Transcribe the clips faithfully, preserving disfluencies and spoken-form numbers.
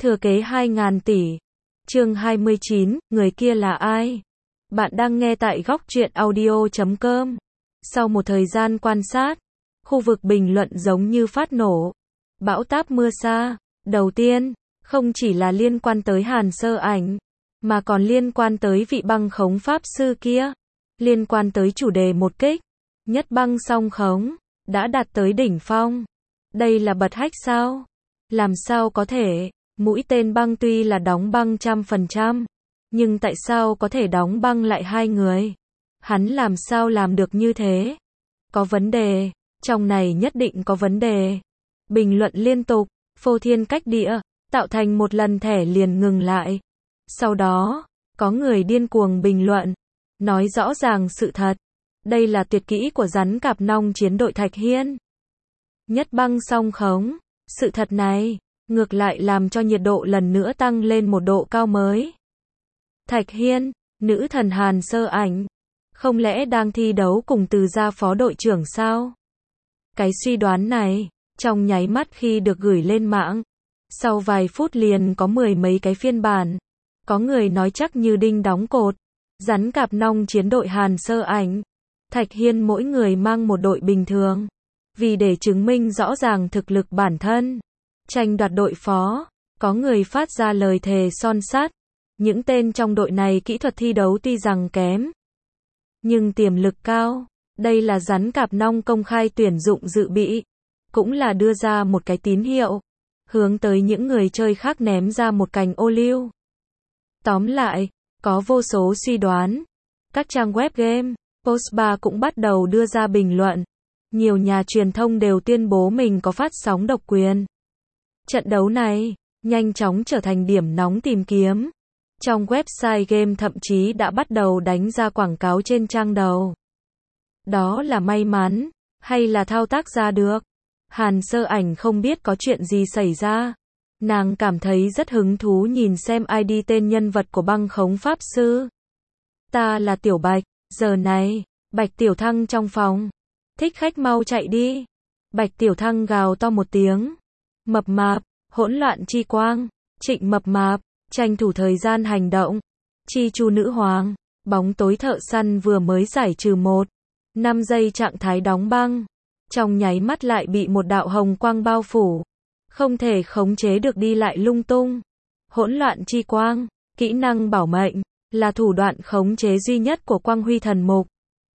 Thừa kế hai nghìn tỷ. Chương hai mươi chín, người kia là ai? Bạn đang nghe tại góc truyện audio chấm com. Sau một thời gian quan sát, khu vực bình luận giống như phát nổ. Bão táp mưa sa. Đầu tiên, không chỉ là liên quan tới Hàn Sơ Ảnh, mà còn liên quan tới vị băng khống pháp sư kia. Liên quan tới chủ đề một kích, nhất băng song khống, đã đạt tới đỉnh phong. Đây là bật hách sao? Làm sao có thể? Mũi tên băng tuy là đóng băng trăm phần trăm, nhưng tại sao có thể đóng băng lại hai người? Hắn làm sao làm được như thế? Có vấn đề, trong này nhất định có vấn đề. Bình luận liên tục, phô thiên cách địa, tạo thành một lần thẻ liền ngừng lại. Sau đó, có người điên cuồng bình luận, nói rõ ràng sự thật. Đây là tuyệt kỹ của rắn cạp nong chiến đội Thạch Hiên. Nhất băng song khống. Sự thật này, ngược lại làm cho nhiệt độ lần nữa tăng lên một độ cao mới. Thạch Hiên, nữ thần Hàn Sơ Ảnh, không lẽ đang thi đấu cùng Từ gia phó đội trưởng sao? Cái suy đoán này, trong nháy mắt khi được gửi lên mạng, sau vài phút liền có mười mấy cái phiên bản. Có người nói chắc như đinh đóng cột, rắn cạp nong chiến đội Hàn Sơ Ảnh, Thạch Hiên mỗi người mang một đội bình thường. Vì để chứng minh rõ ràng thực lực bản thân, tranh đoạt đội phó, có người phát ra lời thề son sắt. Những tên trong đội này kỹ thuật thi đấu tuy rằng kém, nhưng tiềm lực cao. Đây là rắn cạp nong công khai tuyển dụng dự bị, cũng là đưa ra một cái tín hiệu, hướng tới những người chơi khác ném ra một cành ô liu. Tóm lại, có vô số suy đoán. Các trang web game, postbar cũng bắt đầu đưa ra bình luận. Nhiều nhà truyền thông đều tuyên bố mình có phát sóng độc quyền. Trận đấu này, nhanh chóng trở thành điểm nóng tìm kiếm. Trong website game thậm chí đã bắt đầu đánh ra quảng cáo trên trang đầu. Đó là may mắn, hay là thao tác ra được? Hàn Sơ Ảnh không biết có chuyện gì xảy ra. Nàng cảm thấy rất hứng thú nhìn xem i đê tên nhân vật của băng khống pháp sư. Ta là Tiểu Bạch, giờ này, Bạch Tiểu Thăng trong phòng. Thích khách mau chạy đi. Bạch Tiểu Thăng gào to một tiếng. Mập mạp, hỗn loạn chi quang, Trịnh Mập Mạp, tranh thủ thời gian hành động. Chi Chu Nữ Hoàng, bóng tối thợ săn vừa mới giải trừ một năm giây trạng thái đóng băng. Trong nháy mắt lại bị một đạo hồng quang bao phủ. Không thể khống chế được đi lại lung tung. Hỗn loạn chi quang, kỹ năng bảo mệnh, là thủ đoạn khống chế duy nhất của Quang Huy Thần Mục.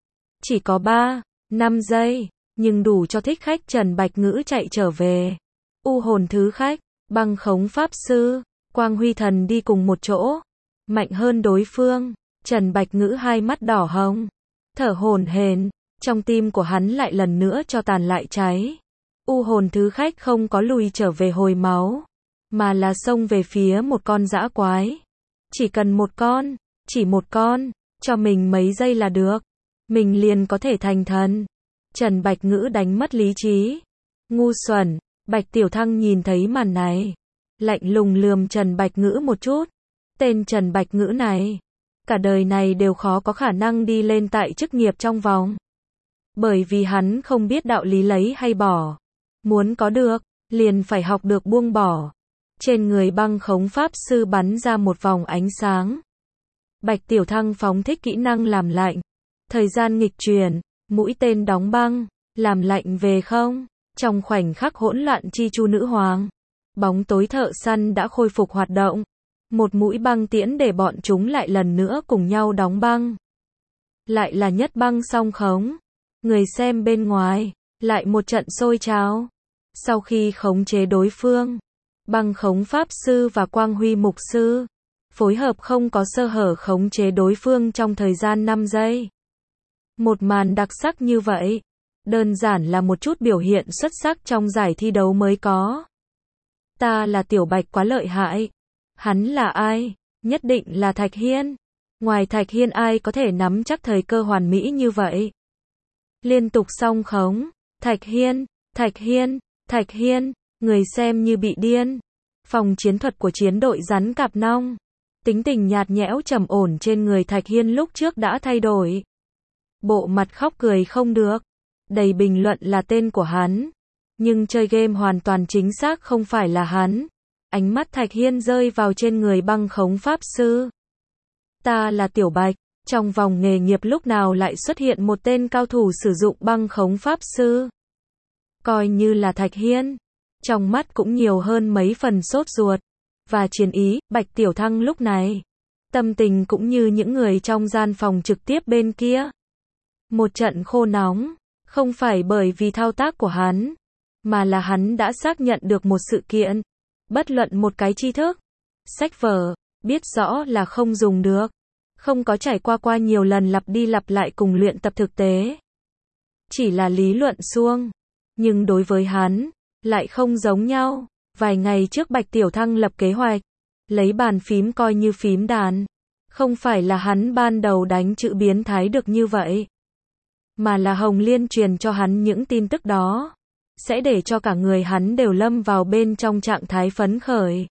Chỉ có ba năm giây, nhưng đủ cho thích khách Trần Bạch Ngữ chạy trở về. U hồn thứ khách, băng khống pháp sư, Quang Huy Thần đi cùng một chỗ, mạnh hơn đối phương. Trần Bạch Ngữ hai mắt đỏ hồng, thở hổn hển, trong tim của hắn lại lần nữa cho tàn lại cháy. U hồn thứ khách không có lùi trở về hồi máu, mà là xông về phía một con dã quái. Chỉ cần một con, chỉ một con, cho mình mấy giây là được. Mình liền có thể thành thần. Trần Bạch Ngữ đánh mất lý trí. Ngu xuẩn. Bạch Tiểu Thăng nhìn thấy màn này, lạnh lùng lườm Trần Bạch Ngữ một chút. Tên Trần Bạch Ngữ này, cả đời này đều khó có khả năng đi lên tại chức nghiệp trong vòng. Bởi vì hắn không biết đạo lý lấy hay bỏ. Muốn có được, liền phải học được buông bỏ. Trên người băng khống pháp sư bắn ra một vòng ánh sáng. Bạch Tiểu Thăng phóng thích kỹ năng làm lạnh. Thời gian nghịch chuyển, mũi tên đóng băng, làm lạnh về không. Trong khoảnh khắc hỗn loạn chi chu nữ hoàng, bóng tối thợ săn đã khôi phục hoạt động. Một mũi băng tiễn để bọn chúng lại lần nữa cùng nhau đóng băng. Lại là nhất băng song khống. Người xem bên ngoài, lại một trận sôi trào. Sau khi khống chế đối phương, băng khống pháp sư và Quang Huy mục sư, phối hợp không có sơ hở khống chế đối phương trong thời gian năm giây. Một màn đặc sắc như vậy, đơn giản là một chút biểu hiện xuất sắc trong giải thi đấu mới có. Ta là Tiểu Bạch quá lợi hại. Hắn là ai? Nhất định là Thạch Hiên. Ngoài Thạch Hiên ai có thể nắm chắc thời cơ hoàn mỹ như vậy? Liên tục song khống. Thạch Hiên, Thạch Hiên, Thạch Hiên, người xem như bị điên. Phòng chiến thuật của chiến đội rắn cạp nong. Tính tình nhạt nhẽo trầm ổn trên người Thạch Hiên lúc trước đã thay đổi. Bộ mặt khóc cười không được. Đầy bình luận là tên của hắn. Nhưng chơi game hoàn toàn chính xác không phải là hắn. Ánh mắt Thạch Hiên rơi vào trên người băng khống pháp sư. Ta là Tiểu Bạch, trong vòng nghề nghiệp lúc nào lại xuất hiện một tên cao thủ sử dụng băng khống pháp sư. Coi như là Thạch Hiên, trong mắt cũng nhiều hơn mấy phần sốt ruột và chiến ý. Bạch Tiểu Thăng lúc này, tâm tình cũng như những người trong gian phòng trực tiếp bên kia. Một trận khô nóng, không phải bởi vì thao tác của hắn, mà là hắn đã xác nhận được một sự kiện. Bất luận một cái tri thức, sách vở, biết rõ là không dùng được. Không có trải qua qua nhiều lần lặp đi lặp lại cùng luyện tập thực tế. Chỉ là lý luận suông. Nhưng đối với hắn, lại không giống nhau. Vài ngày trước Bạch Tiểu Thăng lập kế hoạch, lấy bàn phím coi như phím đàn. Không phải là hắn ban đầu đánh chữ biến thái được như vậy, mà là Hồng Liên truyền cho hắn những tin tức đó, sẽ để cho cả người hắn đều lâm vào bên trong trạng thái phấn khởi.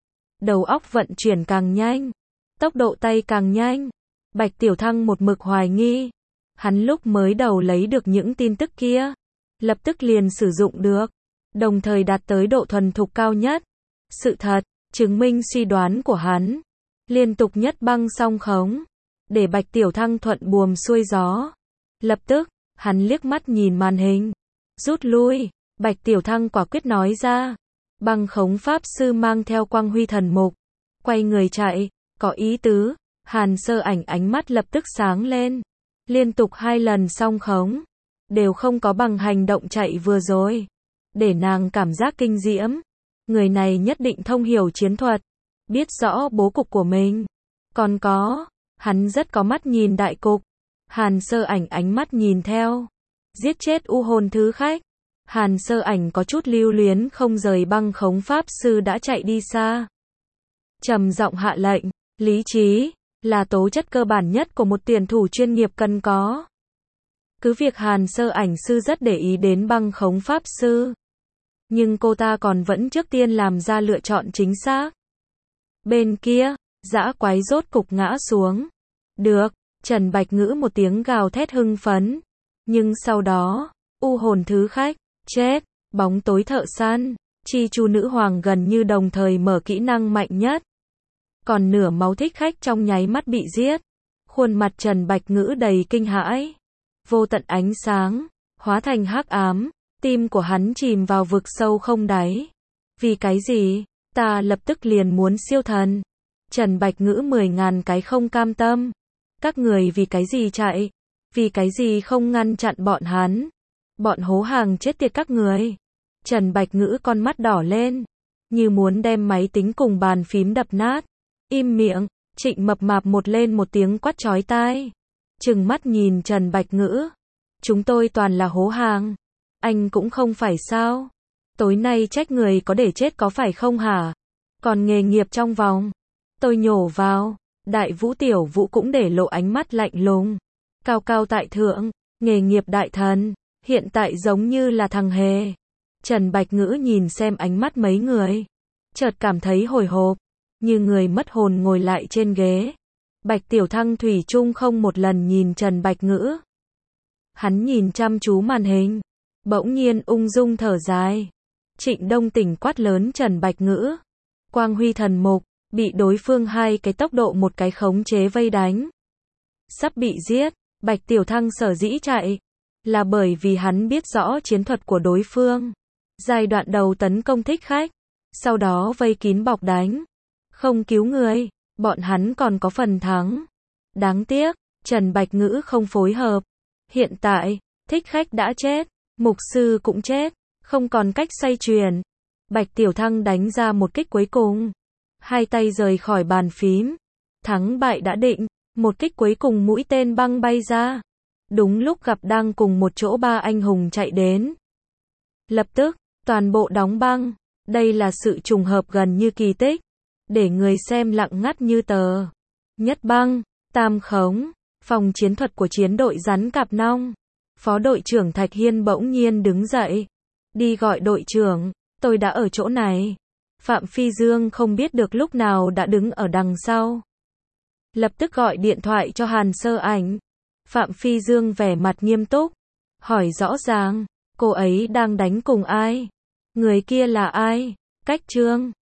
Đầu óc vận chuyển càng nhanh, tốc độ tay càng nhanh. Bạch Tiểu Thăng một mực hoài nghi, hắn lúc mới đầu lấy được những tin tức kia, lập tức liền sử dụng được, đồng thời đạt tới độ thuần thục cao nhất. Sự thật, chứng minh suy đoán của hắn, liên tục nhất băng song khống, để Bạch Tiểu Thăng thuận buồm xuôi gió. Lập tức, hắn liếc mắt nhìn màn hình, rút lui. Bạch Tiểu Thăng quả quyết nói ra, băng khống pháp sư mang theo quang huy thần mục, quay người chạy, có ý tứ. Hàn Sơ Ảnh ánh mắt lập tức sáng lên, liên tục hai lần song khống, đều không có bằng hành động chạy vừa rồi, để nàng cảm giác kinh diễm. Người này nhất định thông hiểu chiến thuật, biết rõ bố cục của mình. Còn có, hắn rất có mắt nhìn đại cục. Hàn Sơ Ảnh ánh mắt nhìn theo, giết chết u hồn thứ khách. Hàn Sơ Ảnh có chút lưu luyến không rời băng khống pháp sư đã chạy đi xa. Trầm giọng hạ lệnh, lý trí là tố chất cơ bản nhất của một tuyển thủ chuyên nghiệp cần có. Cứ việc Hàn Sơ Ảnh sư rất để ý đến băng khống pháp sư, nhưng cô ta còn vẫn trước tiên làm ra lựa chọn chính xác. Bên kia, dã quái rốt cục ngã xuống. Được, Trần Bạch Ngữ một tiếng gào thét hưng phấn. Nhưng sau đó, u hồn thứ khách, chết, bóng tối thợ săn, chi chu nữ hoàng gần như đồng thời mở kỹ năng mạnh nhất. Còn nửa máu thích khách trong nháy mắt bị giết. Khuôn mặt Trần Bạch Ngữ đầy kinh hãi. Vô tận ánh sáng, hóa thành hắc ám, tim của hắn chìm vào vực sâu không đáy. Vì cái gì? Ta lập tức liền muốn siêu thần. Trần Bạch Ngữ mười ngàn cái không cam tâm. Các người vì cái gì chạy? Vì cái gì không ngăn chặn bọn hắn? Bọn hố hàng chết tiệt các người. Trần Bạch Ngữ con mắt đỏ lên, như muốn đem máy tính cùng bàn phím đập nát. Im miệng. Trịnh Mập Mạp một lên một tiếng quát chói tai, trừng mắt nhìn Trần Bạch Ngữ. Chúng tôi toàn là hố hàng. Anh cũng không phải sao? Tối nay trách người có để chết có phải không hả? Còn nghề nghiệp trong vòng. Tôi nhổ vào. Đại Vũ Tiểu Vũ cũng để lộ ánh mắt lạnh lùng. Cao cao tại thượng, nghề nghiệp đại thần, hiện tại giống như là thằng hề. Trần Bạch Ngữ nhìn xem ánh mắt mấy người, chợt cảm thấy hồi hộp, như người mất hồn ngồi lại trên ghế. Bạch Tiểu Thăng thủy chung không một lần nhìn Trần Bạch Ngữ. Hắn nhìn chăm chú màn hình, bỗng nhiên ung dung thở dài. Trịnh Đông Tỉnh quát lớn Trần Bạch Ngữ. Quang huy thần mục, bị đối phương hai cái tốc độ một cái khống chế vây đánh. Sắp bị giết. Bạch Tiểu Thăng sở dĩ chạy, là bởi vì hắn biết rõ chiến thuật của đối phương. Giai đoạn đầu tấn công thích khách, sau đó vây kín bọc đánh, không cứu người, bọn hắn còn có phần thắng. Đáng tiếc, Trần Bạch Ngữ không phối hợp. Hiện tại, thích khách đã chết, mục sư cũng chết, không còn cách xoay chuyển. Bạch Tiểu Thăng đánh ra một kích cuối cùng, hai tay rời khỏi bàn phím. Thắng bại đã định, một kích cuối cùng mũi tên băng bay ra. Đúng lúc gặp đang cùng một chỗ ba anh hùng chạy đến. Lập tức, toàn bộ đóng băng. Đây là sự trùng hợp gần như kỳ tích, để người xem lặng ngắt như tờ. Nhất băng, tam khống, phòng chiến thuật của chiến đội rắn cạp nong. Phó đội trưởng Thạch Hiên bỗng nhiên đứng dậy. Đi gọi đội trưởng, tôi đã ở chỗ này. Phạm Phi Dương không biết được lúc nào đã đứng ở đằng sau. Lập tức gọi điện thoại cho Hàn Sơ Ảnh. Phạm Phi Dương vẻ mặt nghiêm túc, hỏi rõ ràng, cô ấy đang đánh cùng ai? Người kia là ai? Cách Trương,